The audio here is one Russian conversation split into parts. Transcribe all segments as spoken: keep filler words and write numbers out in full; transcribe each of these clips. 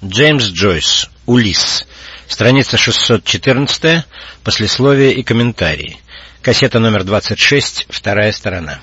Джеймс Джойс. Улисс. Страница шестьсот четырнадцать. Послесловие и комментарии. Кассета номер двадцать шесть. Вторая сторона.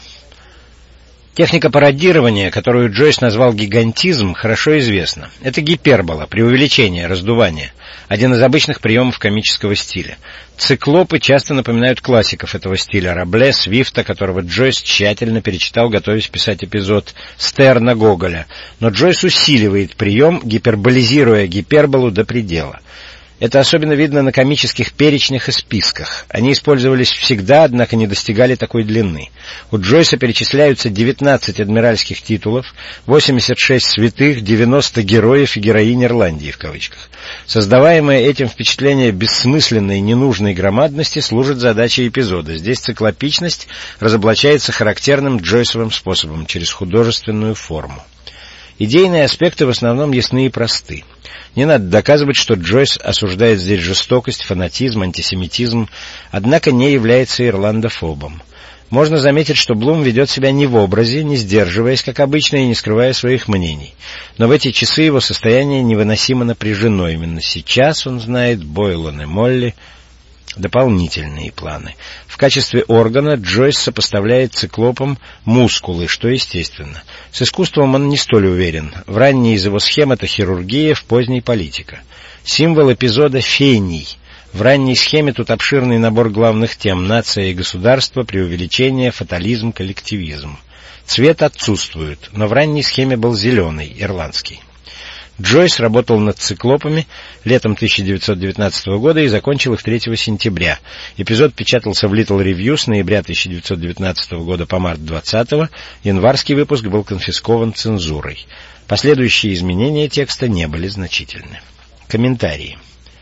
Техника пародирования, которую Джойс назвал гигантизм, хорошо известна. Это гипербола, преувеличение, раздувание. Один из обычных приемов комического стиля. Циклопы часто напоминают классиков этого стиля: Рабле, Свифта, которого Джойс тщательно перечитал, готовясь писать эпизод Стерна, Гоголя. Но Джойс усиливает прием, гиперболизируя гиперболу до предела. Это особенно видно на комических перечнях и списках. Они использовались всегда, однако не достигали такой длины. У Джойса перечисляются девятнадцать адмиральских титулов, восемьдесят шесть святых, девяносто героев и героинь Ирландии в кавычках. Создаваемое этим впечатление бессмысленной, ненужной громадности служит задачей эпизода. Здесь циклопичность разоблачается характерным Джойсовым способом, через художественную форму. Идейные аспекты в основном ясны и просты. Не надо доказывать, что Джойс осуждает здесь жестокость, фанатизм, антисемитизм, однако не является ирландофобом. Можно заметить, что Блум ведет себя не в образе, не сдерживаясь, как обычно, и не скрывая своих мнений. Но в эти часы его состояние невыносимо напряжено. Именно сейчас он знает Бойлан и Молли дополнительные планы. В качестве органа Джойс сопоставляет циклопам мускулы, что естественно. С искусством он не столь уверен. В ранней из его схем это хирургия, в поздней политика. Символ эпизода — фений. В ранней схеме тут обширный набор главных тем: нация и государство, преувеличение, фатализм, коллективизм. Цвет отсутствует, но в ранней схеме был зеленый, ирландский. Джойс работал над циклопами летом тысяча девятьсот девятнадцатого года и закончил их третьего сентября. Эпизод печатался в Little Review с ноября тысяча девятьсот девятнадцатого года по март двадцатого. Январский выпуск был конфискован цензурой. Последующие изменения текста не были значительны. Комментарии.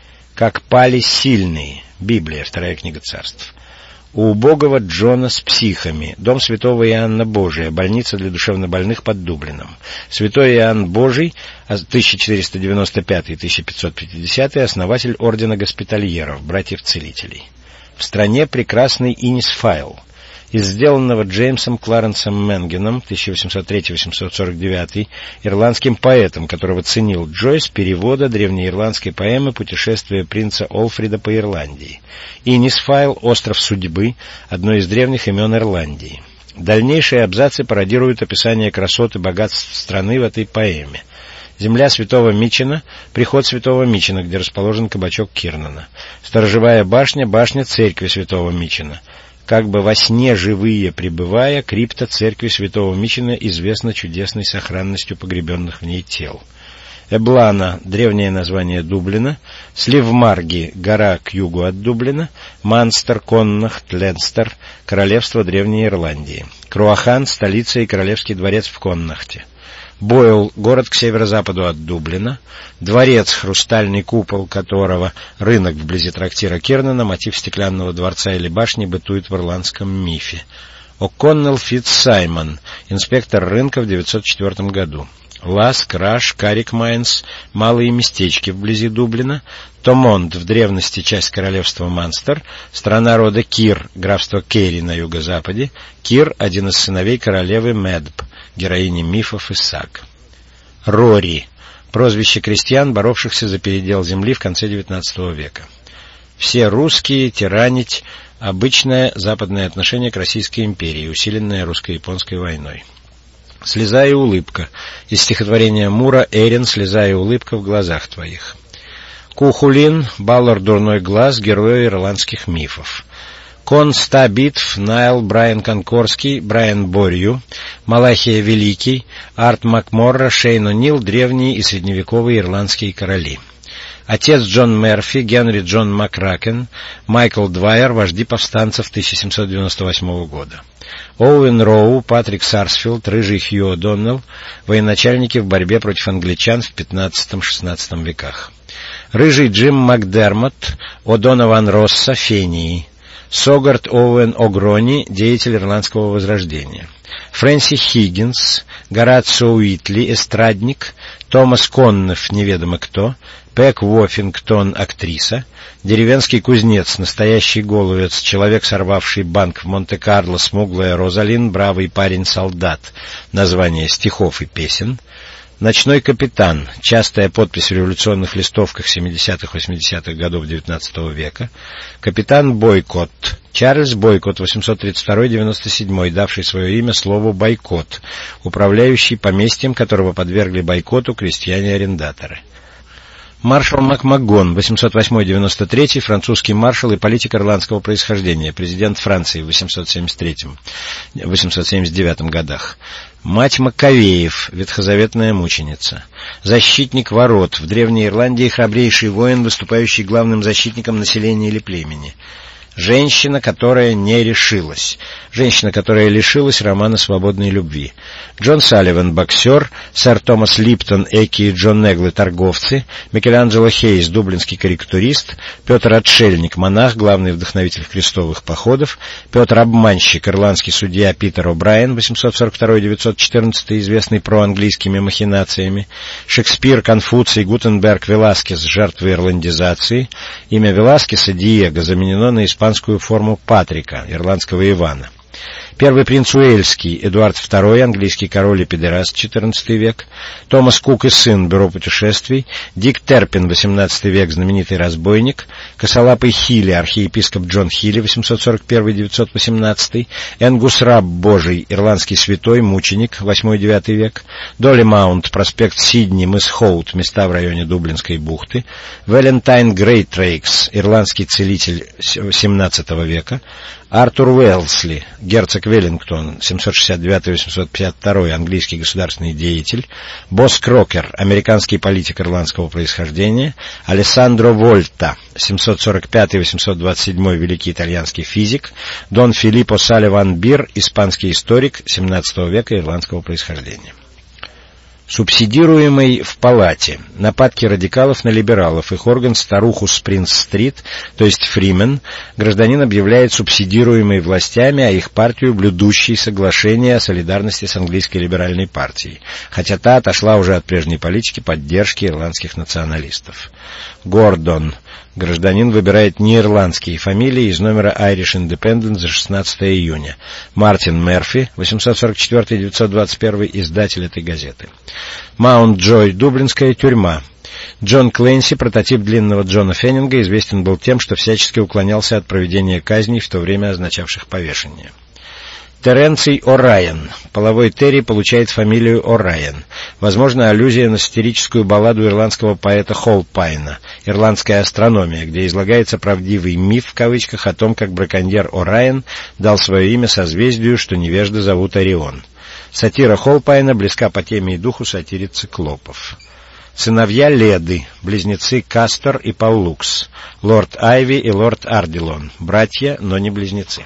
Как пали сильные. Библия, вторая книга царств. У убогого Джона с психами. Дом святого Иоанна Божия. Больница для душевнобольных под Дублином. Святой Иоанн Божий, тысяча четыреста девяносто пятый — тысяча пятьсот пятидесятый, основатель ордена госпитальеров, братьев-целителей. В стране прекрасный Инисфайл. Из сделанного Джеймсом Кларенсом Менгеном, тысяча восемьсот третий — восемьсот сорок девятый, ирландским поэтом, которого ценил Джойс, перевода древнеирландской поэмы «Путешествие принца Олфрида по Ирландии». Инисфайл — остров судьбы, одно из древних имен Ирландии. Дальнейшие абзацы пародируют описание красот и богатств страны в этой поэме. Земля святого Мичена, приход святого Мичена, где расположен кабачок Кирнана. Сторожевая башня, башня церкви святого Мичена. Как бы во сне живые пребывая, крипта церкви святого Мичена известна чудесной сохранностью погребенных в ней тел. Эблана — древнее название Дублина. Сливмарги — гора к югу от Дублина. Манстер, Коннахт, Ленстер — королевство Древней Ирландии. Круахан — столица и королевский дворец в Коннахте. Бойл — город к северо-западу от Дублина. Дворец, хрустальный купол которого — рынок вблизи трактира Кирнана, мотив стеклянного дворца или башни бытует в ирландском мифе. О'Коннелл Фитцсаймон, инспектор рынка в девятьсот четвёртом году. Лас, Краш, Карик Майнс — малые местечки вблизи Дублина. Томонд — в древности часть королевства Манстер. Страна рода Кир, графство Керри на юго-западе. Кир — один из сыновей королевы Медб, героини мифов и саг. Рори — прозвище крестьян, боровшихся за передел земли в конце девятнадцатого века. Все русские, тиранить — обычное западное отношение к Российской империи, усиленное русско-японской войной. Слеза и улыбка. Из стихотворения Мура «Эрин, слеза и улыбка в глазах твоих». Кухулин, Баллар дурной глаз, герой ирландских мифов. Кон ста битв, Найл, Брайан Конкорский, Брайан Борью, Малахия Великий, Арт Макморра, Шейн О'Нил, древние и средневековые ирландские короли. Отец Джон Мерфи, Генри Джон Макракен, Майкл Двайер, вожди повстанцев тысяча семьсот девяносто восьмого года. Оуэн Роу, Патрик Сарсфилд, Рыжий Хью О'Доннелл, военачальники в борьбе против англичан в пятнадцатом-шестнадцатом веках. Рыжий Джим Макдермот, О'Донован Росса, Фении. Согарт Оуэн О'Грони, деятель ирландского возрождения. Фрэнсис Хиггинс, Горацио Уитли, эстрадник. Томас Коннеф, неведомо кто. Пэк Уоффингтон, актриса. Деревенский кузнец, настоящий голубец, человек, сорвавший банк в Монте-Карло, смуглая Розалин, бравый парень-солдат, название стихов и песен. Ночной капитан. Частая подпись в революционных листовках семидесятых-восьмидесятых годов девятнадцатого века. Капитан Бойкот. Чарльз Бойкот, восемьсот тридцать второй — девяносто седьмой, давший свое имя слову «бойкот», управляющий поместьем, которого подвергли бойкоту крестьяне-арендаторы. Маршал Макмагон, восемьсот восьмой — девяносто третий, французский маршал и политик ирландского происхождения, президент Франции в восемьсот семьдесят третьем — восемьсот семьдесят девятом годах. Мать Маковеев, ветхозаветная мученица. Защитник ворот, в Древней Ирландии храбрейший воин, выступающий главным защитником населения или племени. Женщина, которая не решилась. Женщина, которая лишилась романа свободной любви. Джон Салливан, боксер. Сэр Томас Липтон, Эки и Джон Неглы, торговцы. Микеланджело Хейс, дублинский карикатурист. Петр Отшельник, монах, главный вдохновитель крестовых походов. Петр Обманщик, ирландский судья Питер О'Брайен, восемьсот сорок второй — девятьсот четырнадцатый, известный проанглийскими махинациями. Шекспир, Конфуций, Гутенберг, Веласкес, жертвы ирландизации. Имя Веласкеса, Диего, заменено на испанскую форму Патрика, ирландского Ивана. Первый принц Уэльский, Эдуард второй, английский король и педераст, четырнадцатый век. Томас Кук и сын, бюро путешествий. Дик Терпин, восемнадцатый век, знаменитый разбойник. Косолапый Хилли, архиепископ Джон Хилли, восемьсот сорок первый — девятьсот восемнадцатый. Энгус Раб Божий, ирландский святой, мученик, восьмой-девятый век. Долли Маунт, проспект Сидни, мыс Хоут, места в районе Дублинской бухты. Валентайн Грейтрейкс, ирландский целитель семнадцатого века. Артур Уэлсли, герцог Веллингтон, семьсот шестьдесят девятый — восемьсот пятьдесят второй, английский государственный деятель. Босс Крокер, американский политик ирландского происхождения. Алессандро Вольта, семьсот сорок пятый — восемьсот двадцать седьмой, великий итальянский физик. Дон Филиппо Салливан Бир, испанский историк семнадцатого века, ирландского происхождения. Субсидируемый в палате. Нападки радикалов на либералов. Их орган старуху Спринг-стрит, то есть Фримен, гражданин объявляет субсидируемой властями, а их партию блюдущей соглашение о солидарности с английской либеральной партией, хотя та отошла уже от прежней политики поддержки ирландских националистов. Гордон. Гражданин выбирает неирландские фамилии из номера Irish Independent за шестнадцатое июня. Мартин Мерфи, восемьсот сорок четвёртый — девятьсот двадцать первый, издатель этой газеты. Маунт-Джой, дублинская тюрьма. Джон Кленси, прототип длинного Джона Феннинга, известен был тем, что всячески уклонялся от проведения казней, в то время означавших повешение. Теренций О'Райен. Половой Терри получает фамилию О'Райен. Возможно, аллюзия на сатирическую балладу ирландского поэта Холпайна «Ирландская астрономия», где излагается правдивый миф, в кавычках, о том, как браконьер О'Райен дал свое имя созвездию, что невежды зовут Орион. Сатира Холпайна близка по теме и духу сатире циклопов. Сыновья Леды, близнецы Кастор и Паулукс, лорд Айви и лорд Ардилон, братья, но не близнецы.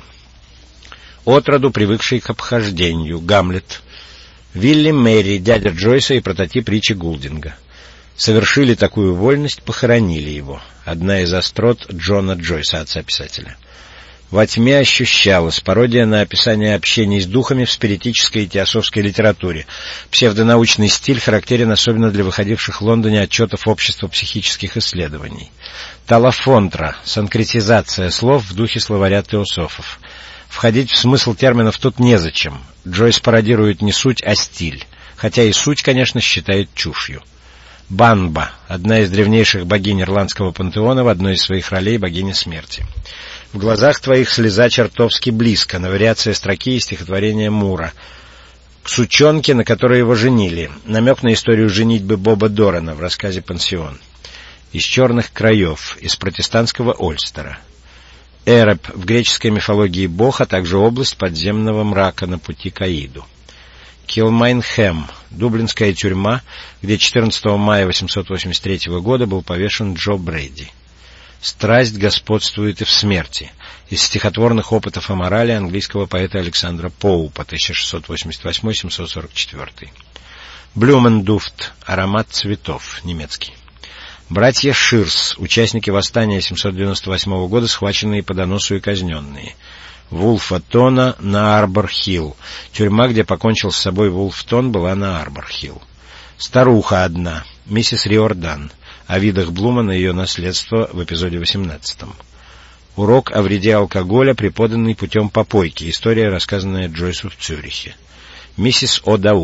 Отроду привыкший к обхождению, Гамлет. Вилли Мэри, дядя Джойса и прототип Ричи Гулдинга. Совершили такую вольность, похоронили его. Одна из острот Джона Джойса, отца писателя. Во тьме ощущалась пародия на описание общений с духами в спиритической и теософской литературе. Псевдонаучный стиль характерен особенно для выходивших в Лондоне отчетов Общества психических исследований. Талафонтра, санкретизация слов в духе словаря теософов. Входить в смысл терминов тут незачем. Джойс пародирует не суть, а стиль. Хотя и суть, конечно, считает чушью. Банба, одна из древнейших богинь ирландского пантеона, в одной из своих ролей богиня смерти. В глазах твоих слеза чертовски близко, на вариация строки из стихотворения Мура. К сучонке, на которой его женили. Намек на историю женитьбы Боба Дорана в рассказе «Пансион». Из черных краев, из протестантского Ольстера. Эреб, в греческой мифологии бог, а также область подземного мрака на пути к Аиду. Килмайнхэм, дублинская тюрьма, где четырнадцатого мая восемьсот восемьдесят третьего года был повешен Джо Брейди. Страсть господствует и в смерти. Из стихотворных опытов о морали английского поэта Александра Поупа, тысяча шестьсот восемьдесят восьмой — семьсот сорок четвёртый. Блюмендуфт, аромат цветов, немецкий. Братья Ширс, участники восстания семьсот девяносто восьмого года, схваченные по доносу и казненные. Вулфа Тона на Арбор-Хилл. Тюрьма, где покончил с собой Вулф Тон, была на Арбор-Хилл. Старуха одна, миссис Риордан. О видах Блума на ее наследство в эпизоде восемнадцатом. Урок о вреде алкоголя, преподанный путем попойки. История, рассказанная Джойсу в Цюрихе. Миссис О'Дауд.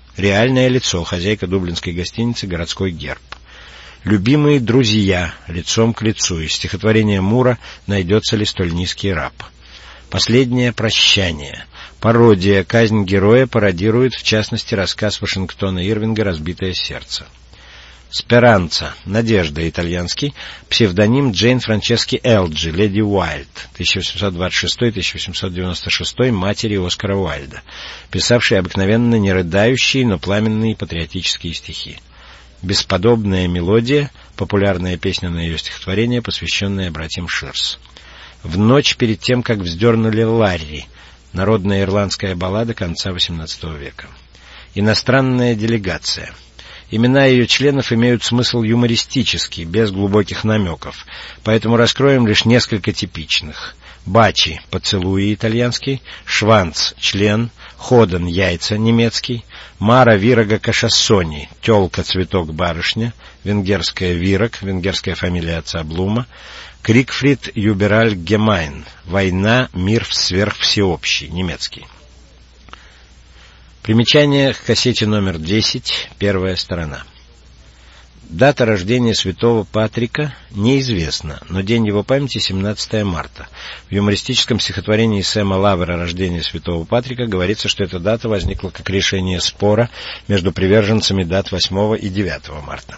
Реальное лицо, хозяйка дублинской гостиницы «Городской герб». Любимые друзья, лицом к лицу. Из стихотворения Мура «Найдется ли столь низкий раб». Последнее прощание. Пародия. Казнь героя пародирует, в частности, рассказ Вашингтона Ирвинга «Разбитое сердце». Сперанца. Надежда, итальянский. Псевдоним Джейн Франчески Элджи, леди Уайльд, тысяча восемьсот двадцать шестой — тысяча восемьсот девяносто шестой, матери Оскара Уайльда, писавшей обыкновенно не рыдающие, но пламенные патриотические стихи. Бесподобная мелодия, популярная песня на ее стихотворение, посвященная братьям Ширс. В ночь перед тем, как вздернули Ларри, народная ирландская баллада конца восемнадцатого века. Иностранная делегация. Имена ее членов имеют смысл юмористический, без глубоких намеков, поэтому раскроем лишь несколько типичных. Бачи — поцелуи, итальянский. Шванц — член. Ходен — яйца, немецкий. Мара Вирага Кашассони — тёлка, цветок, барышня. Венгерская Вираг, венгерская фамилия отца Блума. Крикфрид Юбераль Гемайн — война, мир сверхвсеобщий, немецкий. Примечание к кассете номер десять, первая сторона. Дата рождения святого Патрика неизвестна, но день его памяти — семнадцатое марта. В юмористическом стихотворении Сэма Лавера «Рождение святого Патрика» говорится, что эта дата возникла как решение спора между приверженцами дат восьмого и девятого марта.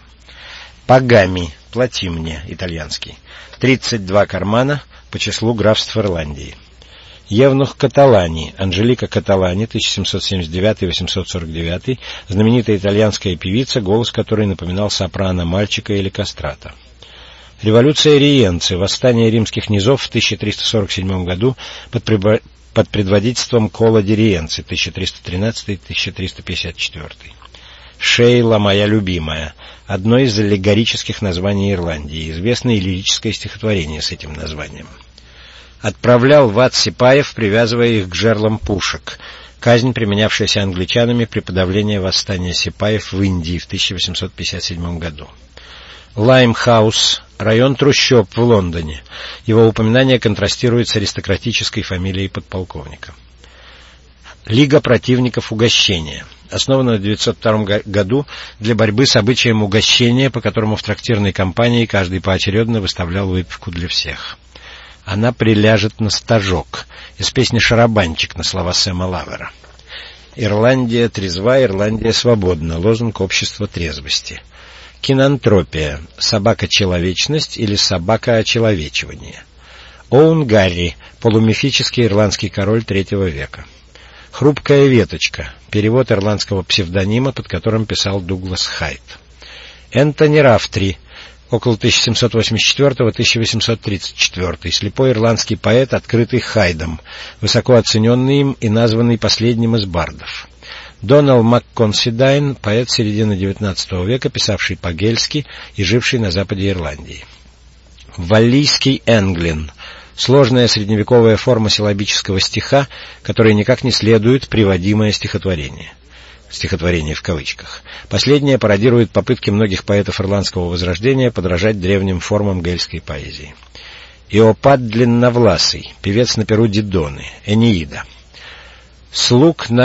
Пагами, плати мне, итальянский. тридцать два кармана по числу графств Ирландии. Евнух Каталани, Анжелика Каталани, тысяча семьсот семьдесят девятый — восемьсот сорок девятый, знаменитая итальянская певица, голос которой напоминал сопрано мальчика или кастрата. Революция Риенци, восстание римских низов в тысяча триста сорок седьмом году под, прибо... под предводительством Кола ди Риенци, тысяча триста тринадцатый — тысяча триста пятьдесят четвёртый. Шейла, моя любимая, одно из аллегорических названий Ирландии, известное лирическое стихотворение с этим названием. Отправлял в ад сипаев, привязывая их к жерлам пушек. Казнь, применявшаяся англичанами при подавлении восстания сипаев в Индии в тысяча восемьсот пятьдесят седьмом году. Лаймхаус, район трущоб в Лондоне. Его упоминание контрастирует с аристократической фамилией подполковника. Лига противников угощения. Основана в девятьсот втором году для борьбы с обычаем угощения, по которому в трактирной компании каждый поочередно выставлял выпивку для всех. Она приляжет на стажок. Из песни «Шарабанчик» на слова Сэма Лавера. Ирландия трезва, Ирландия свободна. Лозунг общества трезвости. Кинантропия. Собака-человечность или собака-очеловечивание. Оун Гарри. Полумифический ирландский король третьего века. Хрупкая веточка. Перевод ирландского псевдонима, под которым писал Дуглас Хайт. Энтони Рафтри. Около тысяча семьсот восемьдесят четвёртого — тысяча восемьсот тридцать четвёртый. Слепой ирландский поэт, открытый Хайдом, высоко оцененный им и названный последним из бардов. Донал МакКонсидайн, поэт середины девятнадцатого века, писавший по-гельски и живший на западе Ирландии. Валлийский Энглин. Сложная средневековая форма силлабического стиха, которой никак не следует приводимое стихотворение. Стихотворение в кавычках. Последнее пародирует попытки многих поэтов ирландского возрождения подражать древним формам гельской поэзии. Иопад Длинновласый, певец на перу Дидоны, Энеида. Слуг на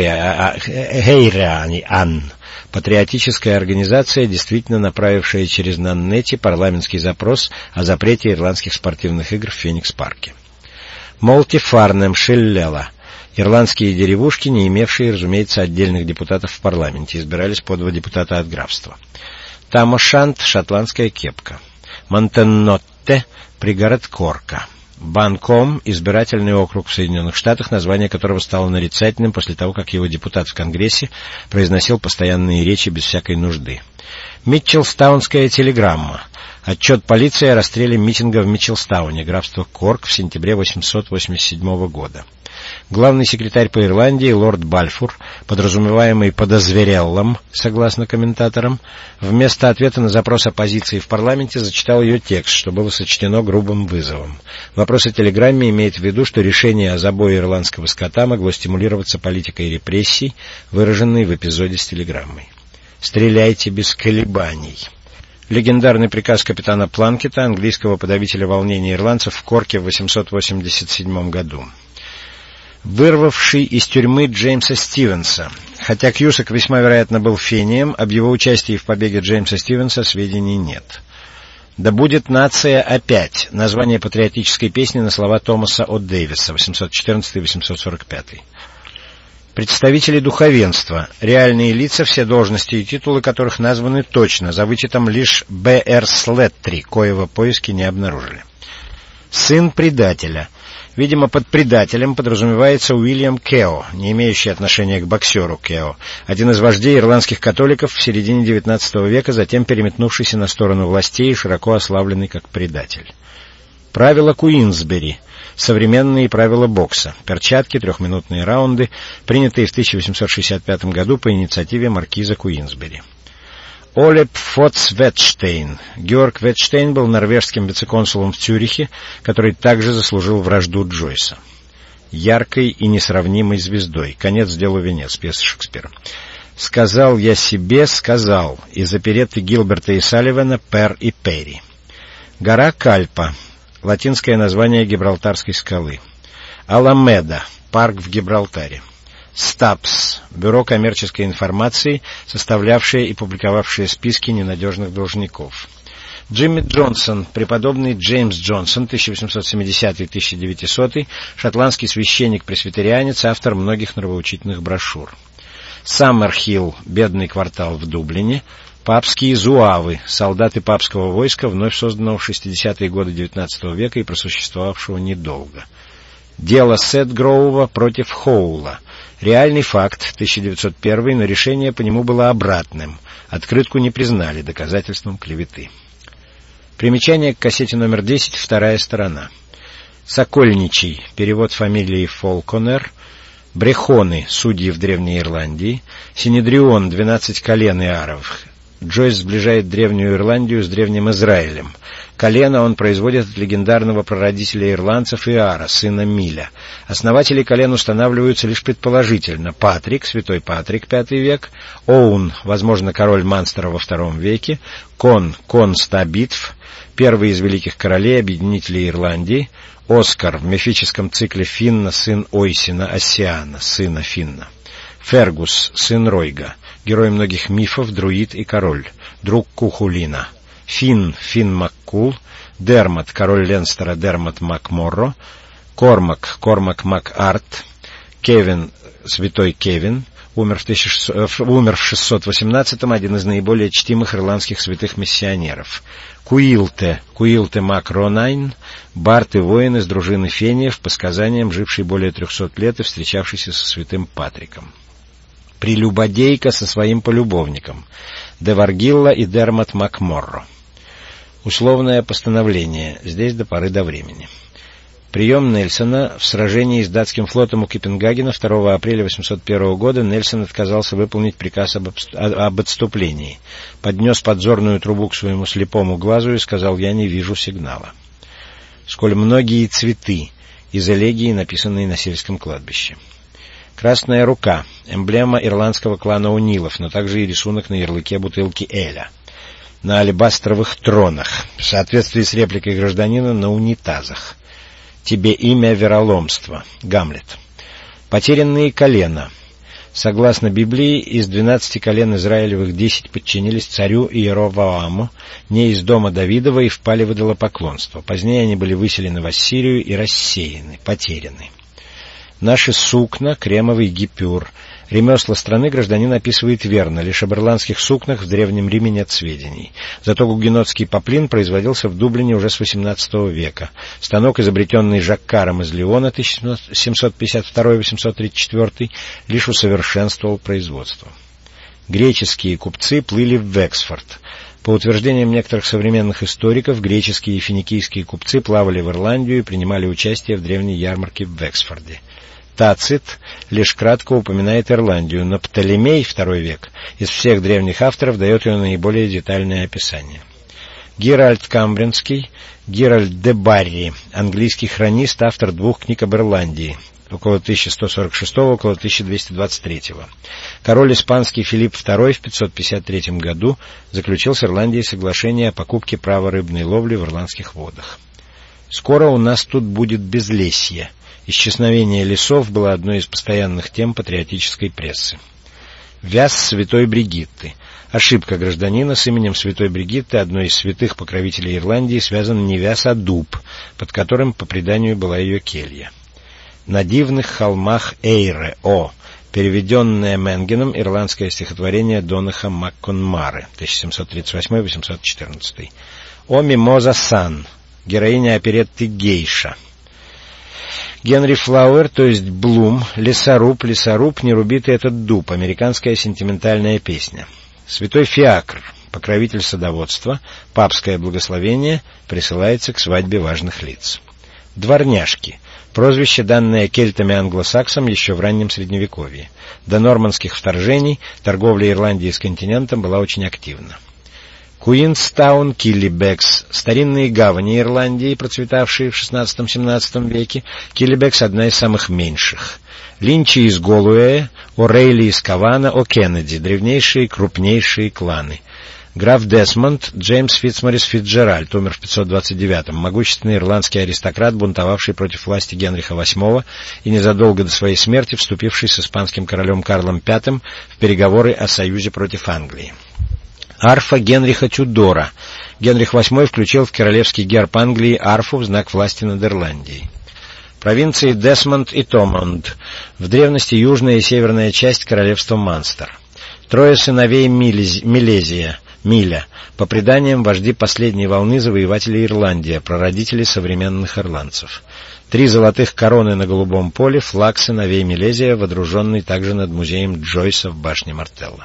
Хейриан, патриотическая организация, действительно направившая через Наннети парламентский запрос о запрете ирландских спортивных игр в Феникс-парке. Молтифарнем Шиллела. Ирландские деревушки, не имевшие, разумеется, отдельных депутатов в парламенте, избирались по два депутата от графства. Тамошант — шотландская кепка. Монтеннотте — пригород Корка. Банком — избирательный округ в Соединенных Штатах, название которого стало нарицательным после того, как его депутат в Конгрессе произносил постоянные речи без всякой нужды. Митчелстаунская телеграмма. Отчет полиции о расстреле митинга в Митчелстауне, графство Корк, в сентябре восемьсот восемьдесят седьмого года. Главный секретарь по Ирландии, лорд Бальфур, подразумеваемый подозвереллом, согласно комментаторам, вместо ответа на запрос оппозиции в парламенте зачитал ее текст, что было сочтено грубым вызовом. Вопрос о телеграмме имеет в виду, что решение о забое ирландского скота могло стимулироваться политикой репрессий, выраженной в эпизоде с телеграммой. «Стреляйте без колебаний». Легендарный приказ капитана Планкета, английского подавителя волнений ирландцев в Корке в восемьсот восемьдесят седьмом году. Вырвавший из тюрьмы Джеймса Стивенса, Хотя Кьюсак весьма вероятно был фением, об его участии в побеге Джеймса Стивенса сведений нет. «Да будет нация опять» — название патриотической песни на слова Томаса О. Дэвиса, восемьсот четырнадцатый — восемьсот сорок пятый. Представители духовенства, реальные лица, все должности и титулы которых названы точно, за вычетом лишь Б Р Слеттри, коего поиски не обнаружили. Сын предателя. Видимо, под предателем подразумевается Уильям Кео, не имеющий отношения к боксеру Кео, один из вождей ирландских католиков в середине девятнадцатого века, затем переметнувшийся на сторону властей и широко ославленный как предатель. Правила Куинсбери. Современные правила бокса. Перчатки, трехминутные раунды, принятые в тысяча восемьсот шестьдесят пятом году по инициативе маркиза Куинсбери. Олеп Фоц Ветштейн. Георг Ветштейн был норвежским вице-консулом в Цюрихе, который также заслужил вражду Джойса. Яркой и несравнимой звездой. Конец делу венец. Пьеса Шекспира. Сказал я себе, сказал. Из оперетты Гилберта и Салливана «Пер и Перри». Гора Кальпа. Латинское название Гибралтарской скалы. Аламеда. Парк в Гибралтаре. Стапс. Бюро коммерческой информации, составлявшее и публиковавшее списки ненадежных должников. Джимми Джонсон, преподобный Джеймс Джонсон, тысяча восемьсот семидесятый — тысяча девятисотый, шотландский священник-пресвитерианец, автор многих нравоучительных брошюр. Саммерхилл, бедный квартал в Дублине. Папские зуавы, солдаты папского войска, вновь созданного в шестидесятые годы девятнадцатого века и просуществовавшего недолго. Дело Сетгроува против Хоула. Реальный факт, тысяча девятьсот первый, но решение по нему было обратным. Открытку не признали доказательством клеветы. Примечание к кассете номер десять, вторая сторона. Сокольничий, перевод фамилии Фолконер. Брехоны, судьи в Древней Ирландии. Синедрион, двенадцать колен Иаровых. Джойс сближает Древнюю Ирландию с Древним Израилем. Колено он производит от легендарного прародителя ирландцев Иара, сына Миля. Основатели колен устанавливаются лишь предположительно. Патрик, святой Патрик, пятый век. Оун, возможно, король Манстеров во втором веке. Кон, кон ста битв, первый из великих королей, объединителей Ирландии. Оскар, в мифическом цикле Финна, сын Ойсина, Оссиана, сына Финна. Фергус, сын Ройга, герой многих мифов, друид и король, друг Кухулина. Финн, Финн Маккул. Дермот, король Ленстера, Дермот Макморро. Кормак, Кормак Макарт. Кевин, святой Кевин, умер в, тысяча шестьсот, умер в шестьсот восемнадцатом, один из наиболее чтимых ирландских святых миссионеров. Куилте, Куилте Макронайн, бард и воин из дружины Фениев, по сказаниям живший более трехсот лет и встречавшийся со святым Патриком. Прелюбодейка со своим полюбовником. Деваргилла и Дермот Макморро. Условное постановление. Здесь до поры до времени. Прием Нельсона. В сражении с датским флотом у Копенгагена второго апреля восемьсот первого года Нельсон отказался выполнить приказ об, обст... об отступлении. Поднес подзорную трубу к своему слепому глазу и сказал: «Я не вижу сигнала». Сколь многие цветы из элегии, написанные на сельском кладбище. Красная рука. Эмблема ирландского клана О'Нилов, но также и рисунок на ярлыке бутылки Эля. На алебастровых тронах. В соответствии с репликой гражданина, на унитазах. Тебе имя вероломства. Гамлет. Потерянные колена. Согласно Библии, из двенадцати колен Израилевых десять подчинились царю Иеровоаму, не из дома Давидова, и впали в идолопоклонство. Позднее они были выселены в Ассирию и рассеяны, потеряны. Наши сукна, кремовый гипюр. Ремесла страны гражданин описывает верно, лишь об ирландских сукнах в Древнем Риме нет сведений. Зато гугенотский поплин производился в Дублине уже с восемнадцатого века. Станок, изобретенный Жаккаром из Лиона, тысяча семьсот пятьдесят второй — восемьсот тридцать четвёртый, лишь усовершенствовал производство. Греческие купцы плыли в Вексфорд. По утверждениям некоторых современных историков, греческие и финикийские купцы плавали в Ирландию и принимали участие в древней ярмарке в Вексфорде. Тацит лишь кратко упоминает Ирландию, но Птолемей, второй век, из всех древних авторов дает ее наиболее детальное описание. Геральд Камбринский, Геральд де Барри, английский хронист, автор двух книг об Ирландии, около тысяча сто сорок шестого, около тысяча двести двадцать третьего. Король испанский Филипп второй в пятьсот пятьдесят третьем году заключил с Ирландией соглашение о покупке права рыбной ловли в ирландских водах. Скоро у нас тут будет безлесье. Исчезновение лесов было одной из постоянных тем патриотической прессы. Вяз святой Бригитты. Ошибка гражданина: с именем святой Бригитты, одной из святых покровителей Ирландии, связан не вяз, а дуб, под которым, по преданию, была ее келья. На дивных холмах Эйре, О. Переведенное Менгеном ирландское стихотворение Донаха Макконмары, тысяча семьсот тридцать восьмой — восемьсот четырнадцатый. О Мимоза Сан. Героиня оперетты Гейша. Генри Флауэр, то есть Блум, лесоруб, лесоруб, не руби ты этот дуб, американская сентиментальная песня. Святой Фиакр, покровитель садоводства, папское благословение присылается к свадьбе важных лиц. Дворняжки, прозвище, данное кельтами-англосаксам еще в раннем Средневековье. До нормандских вторжений торговля Ирландии с континентом была очень активна. Куинстаун, Киллибекс, старинные гавани Ирландии, процветавшие в шестнадцатом-семнадцатом веке. Киллибекс — одна из самых меньших. Линчи из Голуэя, О'Рейли из Кавана, О'Кеннеди — древнейшие, крупнейшие кланы. Граф Десмонд, Джеймс Фитцморис Фитцджеральд, умер в пятьсот двадцать девятом, могущественный ирландский аристократ, бунтовавший против власти Генриха восьмого и незадолго до своей смерти вступивший с испанским королем Карлом пятым в переговоры о союзе против Англии. Арфа Генриха Тюдора. Генрих восьмой включил в королевский герб Англии арфу в знак власти над Ирландией. Провинции Десмонд и Томонд. В древности южная и северная часть королевства Манстер. Трое сыновей Милез... Милезия. Миля. По преданиям, вожди последней волны завоевателей Ирландии, прародители современных ирландцев. Три золотых короны на голубом поле, флаг сыновей Милезия, водруженный также над музеем Джойса в башне Мартелла.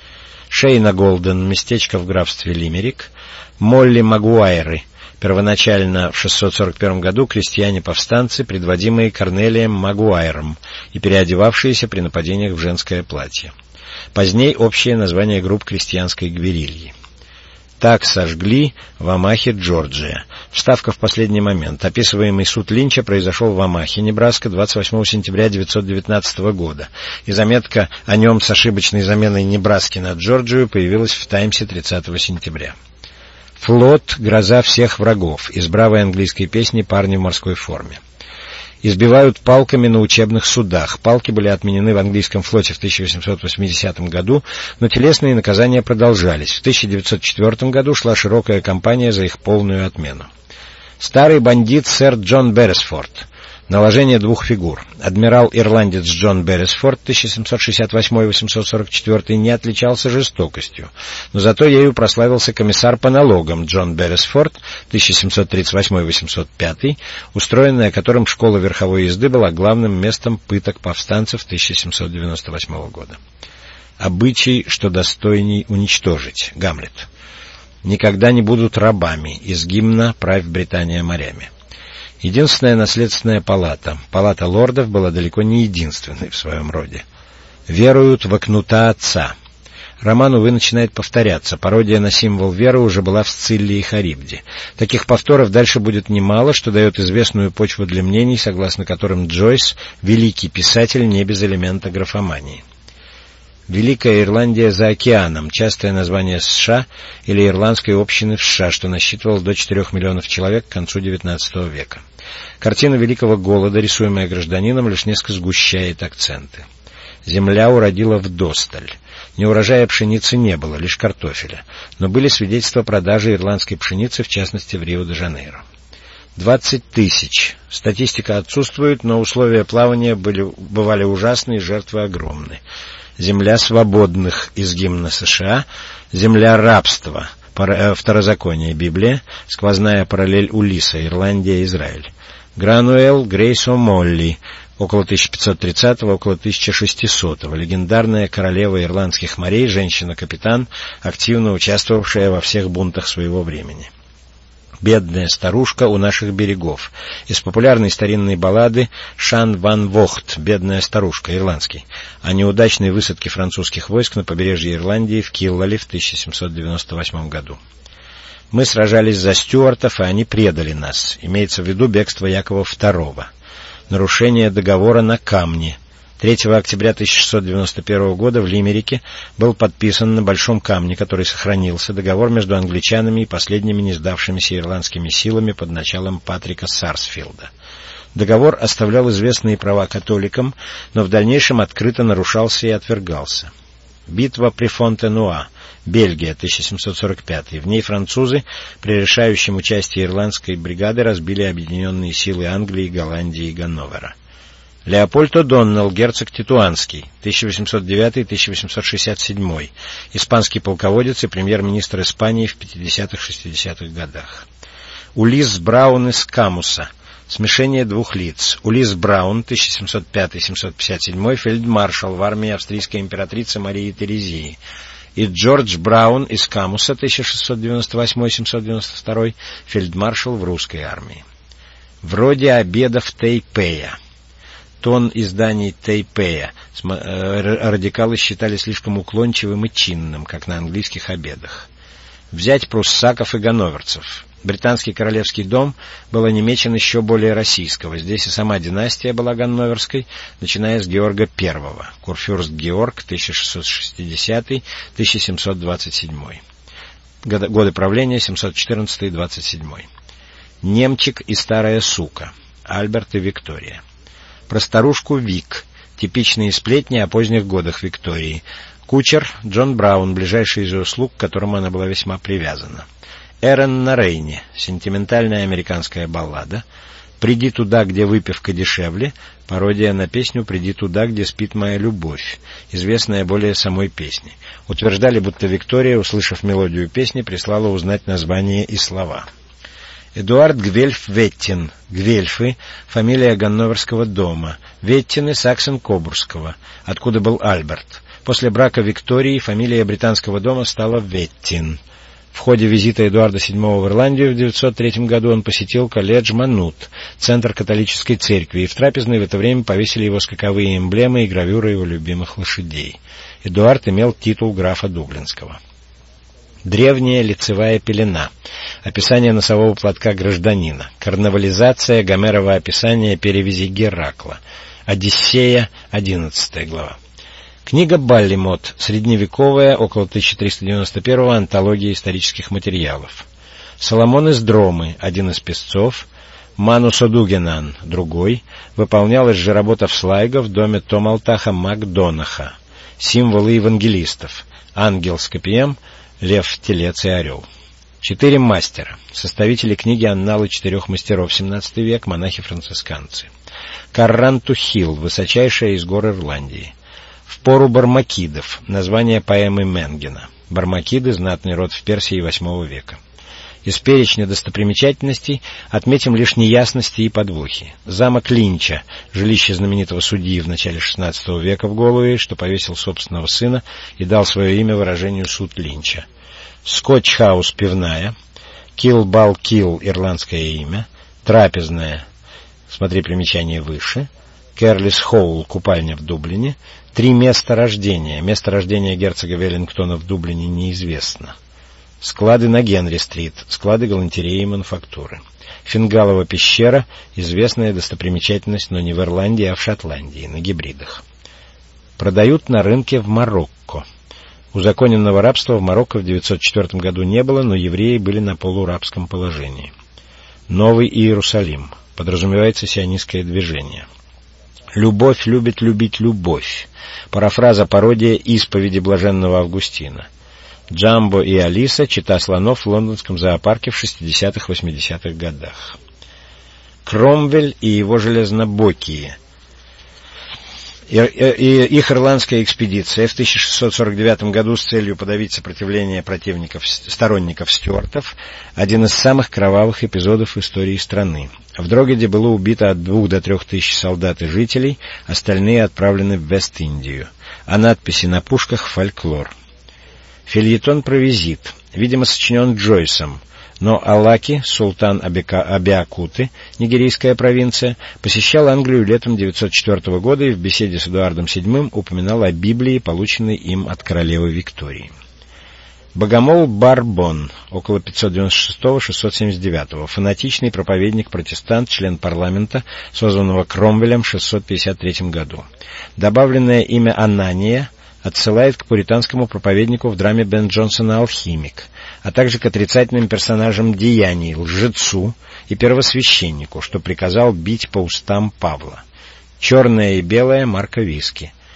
Шейна Голден, местечко в графстве Лимерик. Молли Магуайры, первоначально в шестьсот сорок первом году крестьяне-повстанцы, предводимые Корнелием Магуайром и переодевавшиеся при нападениях в женское платье. Позднее общее название групп крестьянской гверильи. Так сожгли в Омахе, Джорджия. Вставка в последний момент. Описываемый суд Линча произошел в Омахе, Небраска, двадцать восьмого сентября тысяча девятьсот девятнадцатого года, и заметка о нем с ошибочной заменой Небраски на Джорджию появилась в Таймсе тридцатого сентября. Флот — гроза всех врагов, из бравой английской песни «Парни в морской форме». Избивают палками на учебных судах. Палки были отменены в английском флоте в тысяча восемьсот восьмидесятом году, но телесные наказания продолжались. В тысяча девятьсот четвёртом году шла широкая кампания за их полную отмену. Старый бандит сэр Джон Берресфорд. Наложение двух фигур. Адмирал-ирландец Джон Берресфорд тысяча семьсот шестьдесят восьмой — восемьсот сорок четвёртый не отличался жестокостью, но зато ею прославился комиссар по налогам Джон Берресфорд тысяча семьсот тридцать восьмой — восемьсот пятый, устроенная которым школа верховой езды была главным местом пыток повстанцев тысяча семьсот девяносто восьмого года. Обычай, что достойней уничтожить. Гамлет. Никогда не будут рабами. Из гимна «Правь, Британия, морями». Единственная наследственная палата, палата лордов, была далеко не единственной в своем роде. Веруют во кнута отца. Роман, увы, начинает повторяться. Пародия на символ веры уже была в Сцилле и Харибде. Таких повторов дальше будет немало, что дает известную почву для мнений, согласно которым Джойс — великий писатель не без элемента графомании. Великая Ирландия за океаном, частое название США или ирландской общины в США, что насчитывало до четырех миллионов человек к концу девятнадцатого века. Картина Великого Голода, рисуемая гражданином, лишь несколько сгущает акценты. Земля уродила вдосталь. Неурожая пшеницы не было, лишь картофеля, но были свидетельства продажи ирландской пшеницы, в частности в Рио-де-Жанейро. Двадцать тысяч. Статистика отсутствует, но условия плавания были, бывали ужасные, жертвы огромны. Земля свободных из гимна США, земля рабства, второзаконие Библия, сквозная параллель Улисса, Ирландия, Израиль. Грануэл Грейс О'Молли, около тысяча пятьсот тридцатого, около тысяча шестисотого, легендарная королева ирландских морей, женщина-капитан, активно участвовавшая во всех бунтах своего времени. «Бедная старушка у наших берегов». Из популярной старинной баллады «Шан ван Вохт», «Бедная старушка», ирландский, о неудачной высадке французских войск на побережье Ирландии в Киллале в тысяча семьсот девяносто восьмом году. «Мы сражались за стюартов, и они предали нас». Имеется в виду бегство Якова второго. Нарушение договора на камне. третьего октября тысяча шестьсот девяносто первого года в Лимерике был подписан на большом камне, который сохранился, договор между англичанами и последними не сдавшимися ирландскими силами под началом Патрика Сарсфилда. Договор оставлял известные права католикам, но в дальнейшем открыто нарушался и отвергался. Битва при Фонтенуа, Бельгия, тысяча семьсот сорок пятый. В ней французы при решающем участии ирландской бригады разбили объединенные силы Англии, Голландии и Ганновера. Леопольд О'Доннелл, герцог Тетуанский, тысяча восемьсот девятый — тысяча восемьсот шестьдесят седьмой. Испанский полководец и премьер-министр Испании в пятидесятых-шестидесятых годах. Улисс Браун из Камуса. Смешение двух лиц. Улисс Браун, тысяча семьсот пятый — семьсот пятьдесят седьмой, фельдмаршал в армии австрийской императрицы Марии Терезии. И Джордж Браун из Камуса, тысяча шестьсот девяносто восьмой — семьсот девяносто второй, фельдмаршал в русской армии. Вроде обедов Тайпея. Тон изданий Тайпея радикалы считали слишком уклончивым и чинным, как на английских обедах. Взять пруссаков и ганноверцев. Британский королевский дом был онемечен еще более российского. Здесь и сама династия была ганноверской, начиная с Георга Первого. Курфюрст Георг, тысяча шестьсот шестидесятый — тысяча семьсот двадцать седьмой. Годы правления семьсот четырнадцатый — двадцать седьмой. Немчик и старая сука. Альберт и Виктория. Про старушку Вик. Типичные сплетни о поздних годах Виктории. Кучер Джон Браун, ближайший из ее слуг, к которому она была весьма привязана. Эрен на Рейне. Сентиментальная американская баллада. «Приди туда, где выпивка дешевле», пародия на песню «Приди туда, где спит моя любовь», известная более самой песни. Утверждали, будто Виктория, услышав мелодию песни, прислала узнать название и слова. Эдуард Гвельф Веттин. Гвельфы — фамилия ганноверского дома. Веттины — Саксен-Кобурского, откуда был Альберт. После брака Виктории фамилия британского дома стала Веттин. В ходе визита Эдуарда седьмого в Ирландию в девятьсот третьем году он посетил колледж Манут, центр католической церкви, и в трапезной в это время повесили его скаковые эмблемы и гравюры его любимых лошадей. Эдуард имел титул графа Дублинского. Древняя лицевая пелена. Описание носового платка гражданина. Карнавализация Гомерова описания перевязи Геракла. Одиссея, одиннадцатая глава. Книга Баллимот. Средневековая, около тысяча триста девяносто первого, антология исторических материалов. Соломон из Дромы, один из песцов. Манус Одугенан, другой. Выполнялась же работа в Слайго в доме Томалтаха Макдонаха. Символы евангелистов. Ангел с копьем, лев, телец и орел. Четыре мастера. Составители книги «Анналы четырех мастеров», семнадцатый век, монахи-францисканцы. Карранту-Хилл, высочайшая из гор Ирландии. В пору бармакидов. Название поэмы Менгена. Бармакиды — знатный род в Персии восьмого века. Из перечня достопримечательностей отметим лишь неясности и подвохи. Замок Линча, жилище знаменитого судьи в начале шестнадцатого века в Голуэе, что повесил собственного сына и дал свое имя выражению «суд Линча». Скотч-хаус пивная. Килл-Бал-Килл ирландское имя. Трапезная, смотри примечание выше. Керлис-Хоул купальня в Дублине. Три места рождения. Место рождения герцога Веллингтона в Дублине неизвестно. Склады на Генри-стрит, склады галантереи и мануфактуры. Фингалова пещера, известная достопримечательность, но не в Ирландии, а в Шотландии, на гибридах. Продают на рынке в Марокко. Узаконенного рабства в Марокко в девятьсот четвёртом году не было, но евреи были на полурабском положении. Новый Иерусалим. Подразумевается сионистское движение. Любовь любит любить любовь. Парафраза, пародия исповеди блаженного Августина. Джамбо и Алиса, чета слонов в лондонском зоопарке в шестидесятых-восьмидесятых годах. Кромвель и его железнобокие. И, и, их ирландская экспедиция в тысяча шестьсот сорок девятом году с целью подавить сопротивление противников, сторонников Стюартов, один из самых кровавых эпизодов истории страны. В Дрогеде было убито от двух до трех тысяч солдат и жителей, остальные отправлены в Вест-Индию. А надписи на пушках — фольклор. Фельетон про визит, видимо, сочинен Джойсом, но Алаки, султан Абиакуты, нигерийская провинция, посещал Англию летом девятьсот четвёртого года и в беседе с Эдуардом седьмым упоминал о Библии, полученной им от королевы Виктории. Богомол Барбон, около пятьсот девяносто шестого — шестьсот семьдесят девятого, фанатичный проповедник-протестант, член парламента, созванного Кромвелем в шестьсот пятьдесят третьем году. Добавленное имя Анания отсылает к пуританскому проповеднику в драме Бен Джонсона «Алхимик», а также к отрицательным персонажам деяний, лжецу и первосвященнику, что приказал бить по устам Павла. Черное и белое — марка виски.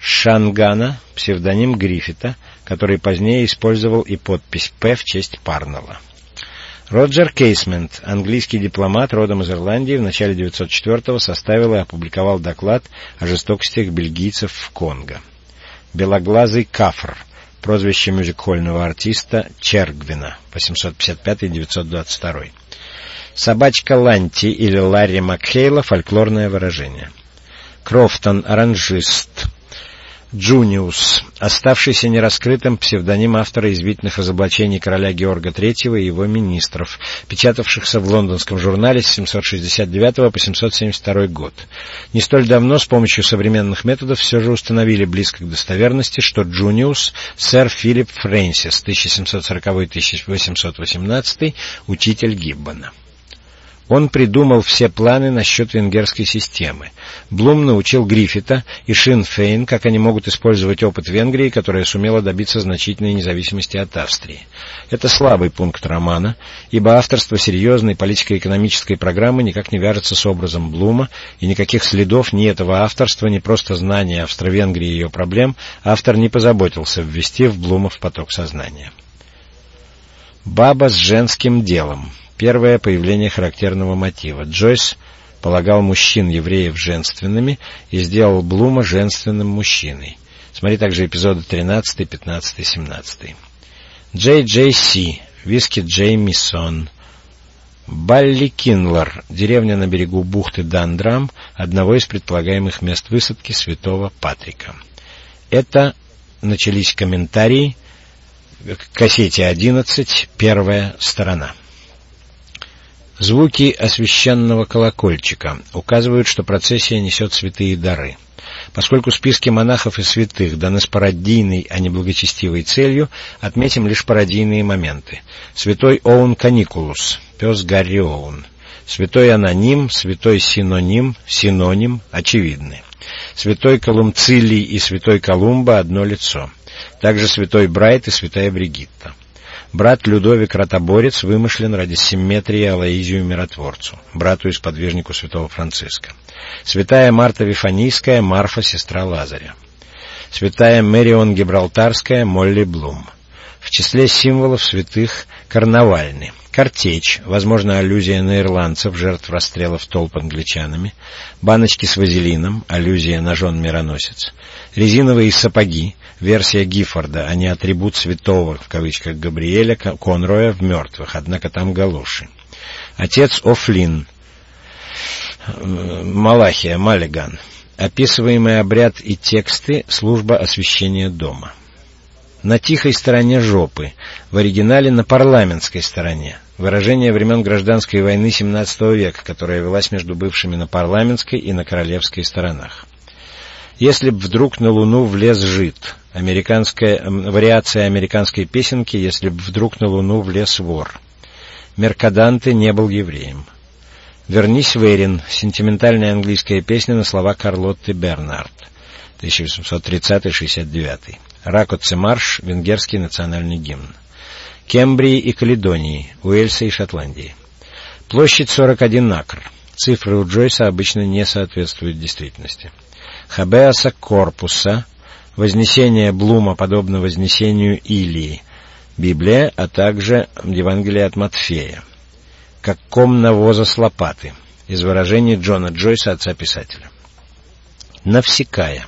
Шангана, псевдоним Гриффита, который позднее использовал и подпись «П» в честь Парнелла. Роджер Кейсмент, английский дипломат, родом из Ирландии, в начале девятьсот четвёртого составил и опубликовал доклад о жестокостях бельгийцев в Конго. Белоглазый Кафр, прозвище мюзик-хольного артиста Чергвина, восемьсот пятьдесят пятый — девятьсот двадцать второй. Собачка Ланти или Ларри Макхейла — фольклорное выражение. Крофтон, оранжист. Джуниус, оставшийся нераскрытым псевдоним автора извительных разоблачений короля Георга третьего и его министров, печатавшихся в лондонском журнале с семьсот шестьдесят девятого по семьсот семьдесят второй год. Не столь давно с помощью современных методов все же установили близко к достоверности, что Джуниус — сэр Филипп Фрэнсис, тысяча семьсот сороковой — тысяча восемьсот восемнадцатый, учитель Гиббона. Он придумал все планы насчет венгерской системы. Блум научил Гриффита и Шин Фейн, как они могут использовать опыт Венгрии, которая сумела добиться значительной независимости от Австрии. Это слабый пункт романа, ибо авторство серьезной политико-экономической программы никак не вяжется с образом Блума, и никаких следов ни этого авторства, ни просто знания Австро-Венгрии и ее проблем автор не позаботился ввести в Блума в поток сознания. Баба с женским делом. Первое появление характерного мотива. Джойс полагал мужчин-евреев женственными и сделал Блума женственным мужчиной. Смотри также эпизоды тринадцатый, пятнадцатый, семнадцатый. Джей Джей Си, Виски Джей Миссон. Балликинлар, деревня на берегу бухты Дандрам, одного из предполагаемых мест высадки святого Патрика. Это начались комментарии к кассете одиннадцать, первая сторона. Звуки освященного колокольчика указывают, что процессия несет святые дары. Поскольку списки монахов и святых даны с пародийной, а не благочестивой целью, отметим лишь пародийные моменты. Святой Оун Каникулус, пес Гарри Оун. Святой Аноним, святой Синоним, синоним, очевидны. Святой Колумцилий и святой Колумба — одно лицо. Также святой Брайт и святая Бригитта. Брат Людовик Ротоборец вымышлен ради симметрии Алоизию Миротворцу, брату и сподвижнику святого Франциска. Святая Марта Вифанийская, Марфа, сестра Лазаря. Святая Мэрион Гибралтарская, Молли Блум. В числе символов святых карнавальны. Картечь, возможно, аллюзия на ирландцев, жертв расстрелов толп англичанами. Баночки с вазелином, аллюзия на жен мироносец. Резиновые сапоги, версия Гиффорда, а не атрибут святого, в кавычках, Габриэля Конроя в «Мертвых», однако там галоши. Отец О'Флинн, Малахия, Маллиган. Описываемый обряд и тексты, служба освящения дома. На тихой стороне жопы, в оригинале на парламентской стороне. Выражение времен гражданской войны семнадцатого века, которая велась между бывшими на парламентской и на королевской сторонах. Если б вдруг на Луну влез жид. Американская, вариация американской песенки «Если б вдруг на Луну влез вор». Меркаданте не был евреем. «Вернись, Верин» — сентиментальная английская песня на слова Карлотты Бернард, тысяча восемьсот тридцатый — шестьдесят девятый. «Ракоцци марш» — венгерский национальный гимн. Кембрии и Каледонии, Уэльса и Шотландии. Площадь сорок один акр. Цифры у Джойса обычно не соответствуют действительности. Хабеаса корпуса, вознесение Блума подобно вознесению Илии, Библия, а также Евангелие от Матфея. Как ком навоза с лопаты, из выражений Джона Джойса, отца писателя. Навсекая.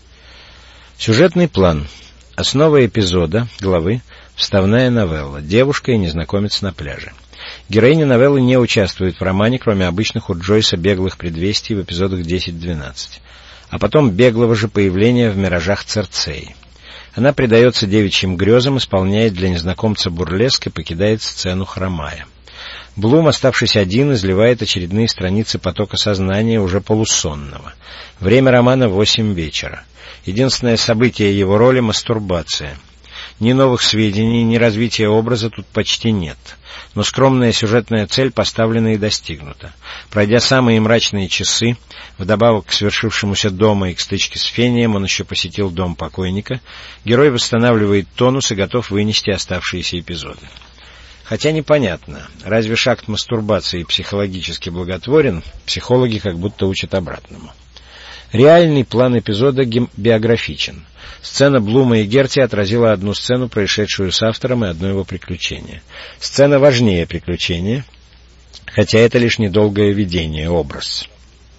Сюжетный план. Основа эпизода, главы, вставная новелла «Девушка и незнакомец на пляже». Героиня новеллы не участвует в романе, кроме обычных у Джойса беглых предвестий в эпизодах десять-двенадцать. А потом беглого же появления в «Миражах Церцеи». Она предается девичьим грезам, исполняет для незнакомца бурлеск и покидает сцену хромая. Блум, оставшись один, изливает очередные страницы потока сознания, уже полусонного. Время романа — восемь вечера. Единственное событие его роли — мастурбация. Ни новых сведений, ни развития образа тут почти нет. Но скромная сюжетная цель поставлена и достигнута. Пройдя самые мрачные часы, вдобавок к свершившемуся дома и к стычке с Фением, он еще посетил дом покойника, герой восстанавливает тонус и готов вынести оставшиеся эпизоды. Хотя непонятно, разве акт мастурбации психологически благотворен, психологи как будто учат обратному. Реальный план эпизода биографичен. Сцена Блума и Герти отразила одну сцену, происшедшую с автором, и одно его приключение. Сцена важнее приключения, хотя это лишь недолгое видение, образ.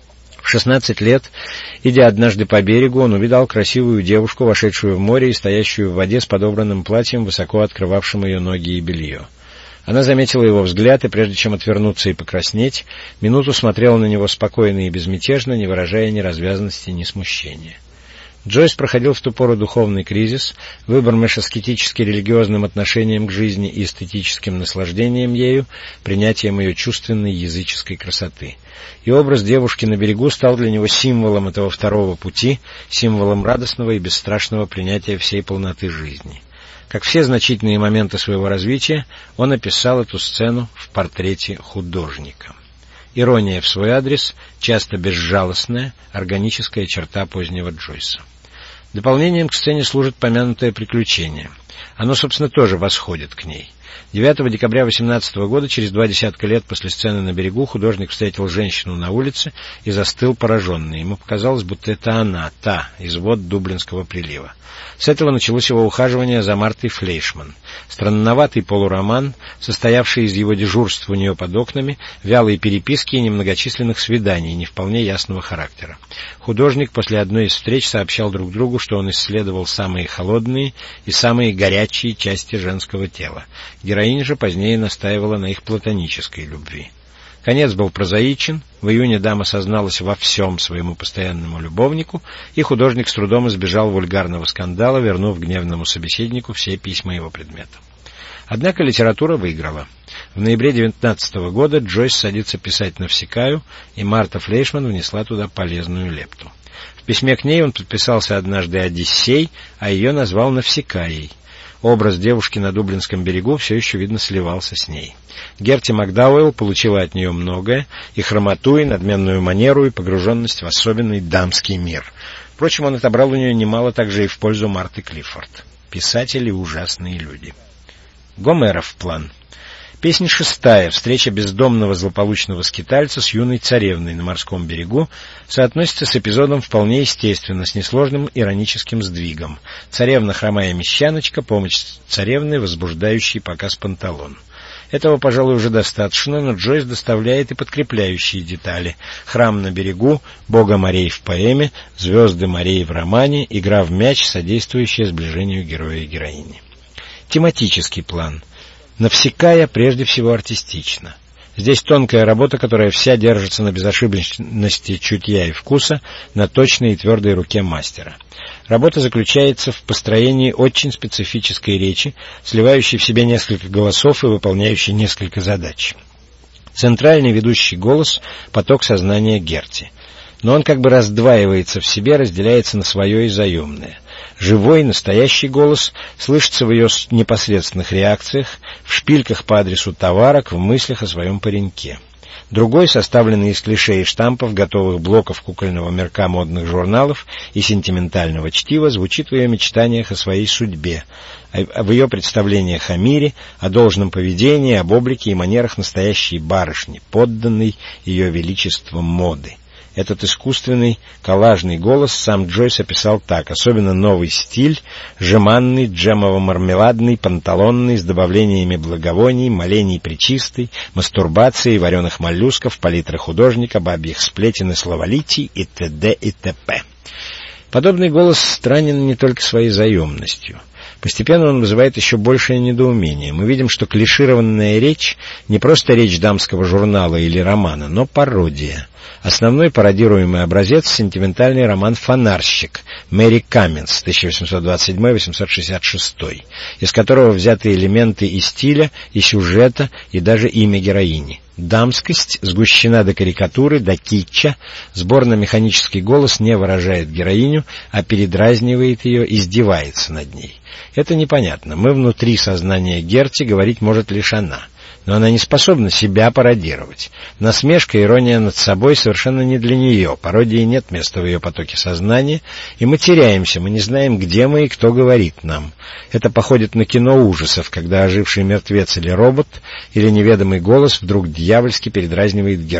В шестнадцать лет, идя однажды по берегу, он увидал красивую девушку, вошедшую в море и стоящую в воде с подобранным платьем, высоко открывавшим ее ноги и белье. Она заметила его взгляд, и прежде чем отвернуться и покраснеть, минуту смотрела на него спокойно и безмятежно, не выражая ни развязанности, ни смущения. Джойс проходил в ту пору духовный кризис, выбор между аскетически-религиозным отношением к жизни и эстетическим наслаждением ею, принятием ее чувственной языческой красоты. И образ девушки на берегу стал для него символом этого второго пути, символом радостного и бесстрашного принятия всей полноты жизни. Как все значительные моменты своего развития, он описал эту сцену в портрете художника. Ирония в свой адрес, часто безжалостная, органическая черта позднего Джойса. Дополнением к сцене служит помянутое приключение. Оно, собственно, тоже восходит к ней. девятого декабря восемнадцатого года, через два десятка лет после сцены на берегу, художник встретил женщину на улице и застыл пораженный. Ему показалось, будто это она, та, из вод Дублинского прилива. С этого началось его ухаживание за Мартой Флейшман. Странноватый полуроман, состоявший из его дежурств у нее под окнами, вялой переписки и немногочисленных свиданий, не вполне ясного характера. Художник после одной из встреч сообщал друг другу, что он исследовал самые холодные и самые горячие части женского тела. Героиня же позднее настаивала на их платонической любви. Конец был прозаичен, в июне дама созналась во всем своему постоянному любовнику, и художник с трудом избежал вульгарного скандала, вернув гневному собеседнику все письма его предметов. Однако литература выиграла. В ноябре девятнадцатого года Джойс садится писать «Навсекаю», и Марта Флейшман внесла туда полезную лепту. В письме к ней он подписался однажды «Одиссей», а ее назвал «Навсекаей». Образ девушки на Дублинском берегу все еще, видно, сливался с ней. Герти Макдауэлл получила от нее многое, и хромоту, и надменную манеру, и погруженность в особенный дамский мир. Впрочем, он отобрал у нее немало также и в пользу Марты Клиффорд. Писатели — ужасные люди. Гомеров план. Песня шестая, встреча бездомного злополучного скитальца с юной царевной на морском берегу, соотносится с эпизодом вполне естественно, с несложным ироническим сдвигом. Царевна — хромая мещаночка, помощь царевны — возбуждающий показ панталон. Этого, пожалуй, уже достаточно, но Джойс доставляет и подкрепляющие детали. Храм на берегу, бога морей в поэме, звезды морей в романе, игра в мяч, содействующая сближению героя и героини. Тематический план. Навсекая прежде всего артистично. Здесь тонкая работа, которая вся держится на безошибочности чутья и вкуса, на точной и твердой руке мастера. Работа заключается в построении очень специфической речи, сливающей в себе несколько голосов и выполняющей несколько задач. Центральный ведущий голос — поток сознания Герти. Но он как бы раздваивается в себе, разделяется на свое и заемное. Живой, настоящий голос слышится в ее непосредственных реакциях, в шпильках по адресу товарок, в мыслях о своем пареньке. Другой, составленный из клише и штампов, готовых блоков кукольного мирка модных журналов и сентиментального чтива, звучит в ее мечтаниях о своей судьбе, в ее представлениях о мире, о должном поведении, об облике и манерах настоящей барышни, подданной ее величеством моды. Этот искусственный, коллажный голос сам Джойс описал так: особенно новый стиль, жеманный, джемово-мармеладный, панталонный, с добавлениями благовоний, молений пречистой, мастурбации, вареных моллюсков, палитры художника, бабьих сплетен и словолитий и т.д. и т.п. Подобный голос странен не только своей заемностью. Постепенно он вызывает еще большее недоумение. Мы видим, что клишированная речь не просто речь дамского журнала или романа, но пародия. Основной пародируемый образец — сентиментальный роман «Фонарщик» Мэри Камминс тысяча восемьсот двадцать седьмой — восемьсот шестьдесят шестой, из которого взяты элементы и стиля, и сюжета, и даже имя героини. Дамскость сгущена до карикатуры, до китча, сборно-механический голос не выражает героиню, а передразнивает ее, издевается над ней. Это непонятно. Мы внутри сознания Герти, говорить может лишь она. Но она не способна себя пародировать. Насмешка, ирония над собой совершенно не для нее. Пародии нет места в ее потоке сознания, и мы теряемся, мы не знаем, где мы и кто говорит нам. Это походит на кино ужасов, когда оживший мертвец или робот, или неведомый голос вдруг дьявольски передразнивает героя.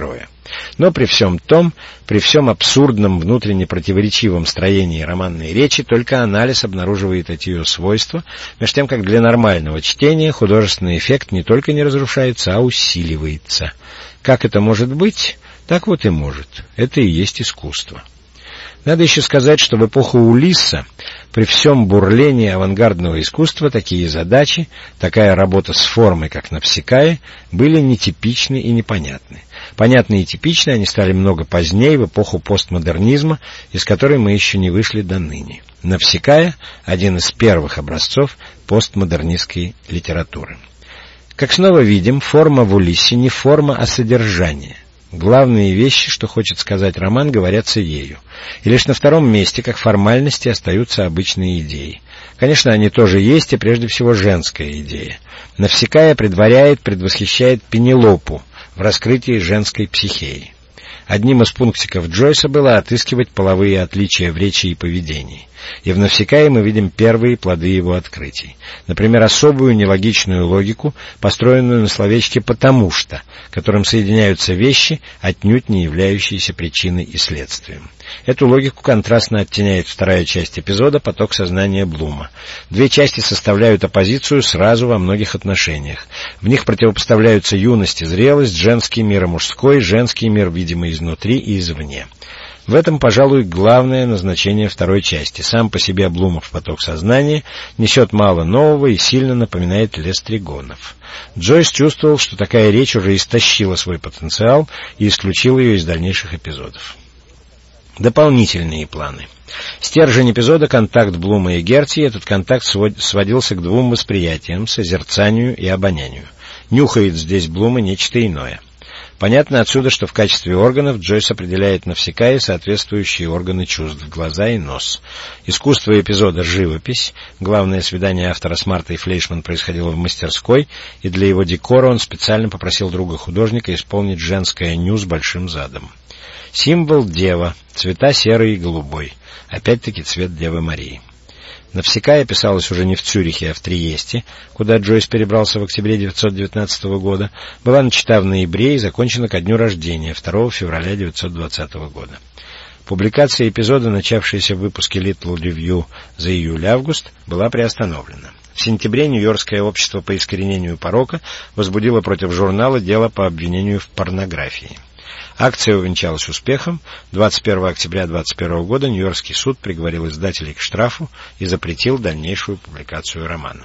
Но при всем том, при всем абсурдном, внутренне противоречивом строении романной речи, только анализ обнаруживает эти ее свойства, между тем, как для нормального чтения художественный эффект не только не разрушается, а усиливается. Как это может быть? Так вот и может. Это и есть искусство. Надо еще сказать, что в эпоху Улисса, при всем бурлении авангардного искусства, такие задачи, такая работа с формой, как Навсекая, были нетипичны и непонятны. Понятны и типичны они стали много позднее, в эпоху постмодернизма, из которой мы еще не вышли до ныне. Навсекая — один из первых образцов постмодернистской литературы. Как снова видим, форма в Улиссе не форма, а содержание. Главные вещи, что хочет сказать роман, говорятся ею. И лишь на втором месте, как формальности, остаются обычные идеи. Конечно, они тоже есть, и прежде всего женская идея. Навсекая предваряет, предвосхищает Пенелопу в раскрытии женской психеи. Одним из пунктиков Джойса было отыскивать половые отличия в речи и поведении. И в Навсекае мы видим первые плоды его открытий. Например, особую нелогичную логику, построенную на словечке «потому что», которым соединяются вещи, отнюдь не являющиеся причиной и следствием. Эту логику контрастно оттеняет вторая часть эпизода «Поток сознания Блума». Две части составляют оппозицию сразу во многих отношениях. В них противопоставляются юность и зрелость, женский мир и мужской, женский мир, видимый изнутри и извне. В этом, пожалуй, главное назначение второй части. Сам по себе Блумов поток сознания несет мало нового и сильно напоминает лес тригонов. Джойс чувствовал, что такая речь уже истощила свой потенциал и исключил ее из дальнейших эпизодов. Дополнительные планы. Стержень эпизода — контакт Блума и Герти. Этот контакт сводился к двум восприятиям — созерцанию и обонянию. Нюхает здесь Блума нечто иное. Понятно отсюда, что в качестве органов Джойс определяет Навсекая соответствующие органы чувств — глаза и нос. Искусство эпизода — живопись. Главное свидание автора с Мартой Флейшман происходило в мастерской, и для его декора он специально попросил друга-художника исполнить женское ню с большим задом. Символ — дева, цвета серый и голубой. Опять-таки цвет Девы Марии. Навсекая писалась уже не в Цюрихе, а в Триесте, куда Джойс перебрался в октябре девятьсот девятнадцатого года, была начата в ноябре и закончена ко дню рождения, второго февраля девятьсот двадцатого года. Публикация эпизода, начавшаяся в выпуске Little Review за июль-август, была приостановлена. В сентябре Нью-Йоркское общество по искоренению порока возбудило против журнала дело по обвинению в порнографии. Акция увенчалась успехом. двадцать первого октября двадцать первого года Нью-Йоркский суд приговорил издателей к штрафу и запретил дальнейшую публикацию романа.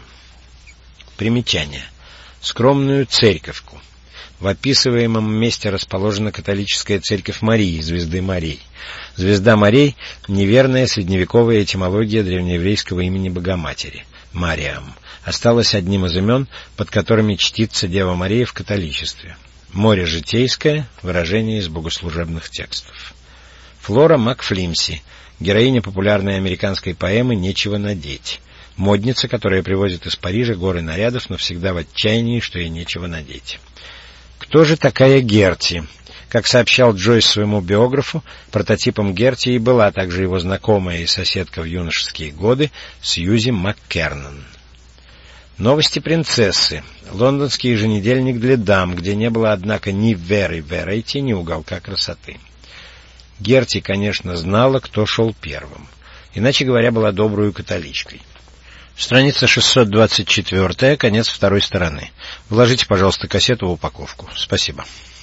Примечание. Скромную церковку. В описываемом месте расположена католическая церковь Марии, звезды Марии. Звезда Марии — неверная средневековая этимология древнееврейского имени Богоматери, Мариам, осталась одним из имен, под которыми чтится Дева Мария в католичестве. Море житейское — выражение из богослужебных текстов. Флора МакФлимси, героиня популярной американской поэмы «Нечего надеть». Модница, которая привозит из Парижа горы нарядов, но всегда в отчаянии, что ей нечего надеть. Кто же такая Герти? Как сообщал Джойс своему биографу, прототипом Герти и была также его знакомая и соседка в юношеские годы Сьюзи МакКернан. Новости принцессы. Лондонский еженедельник для дам, где не было, однако, ни Very Variety, ни уголка красоты. Герти, конечно, знала, кто шел первым. Иначе говоря, была добрую католичкой. Страница шестьсот двадцать четыре, конец второй стороны. Вложите, пожалуйста, кассету в упаковку. Спасибо.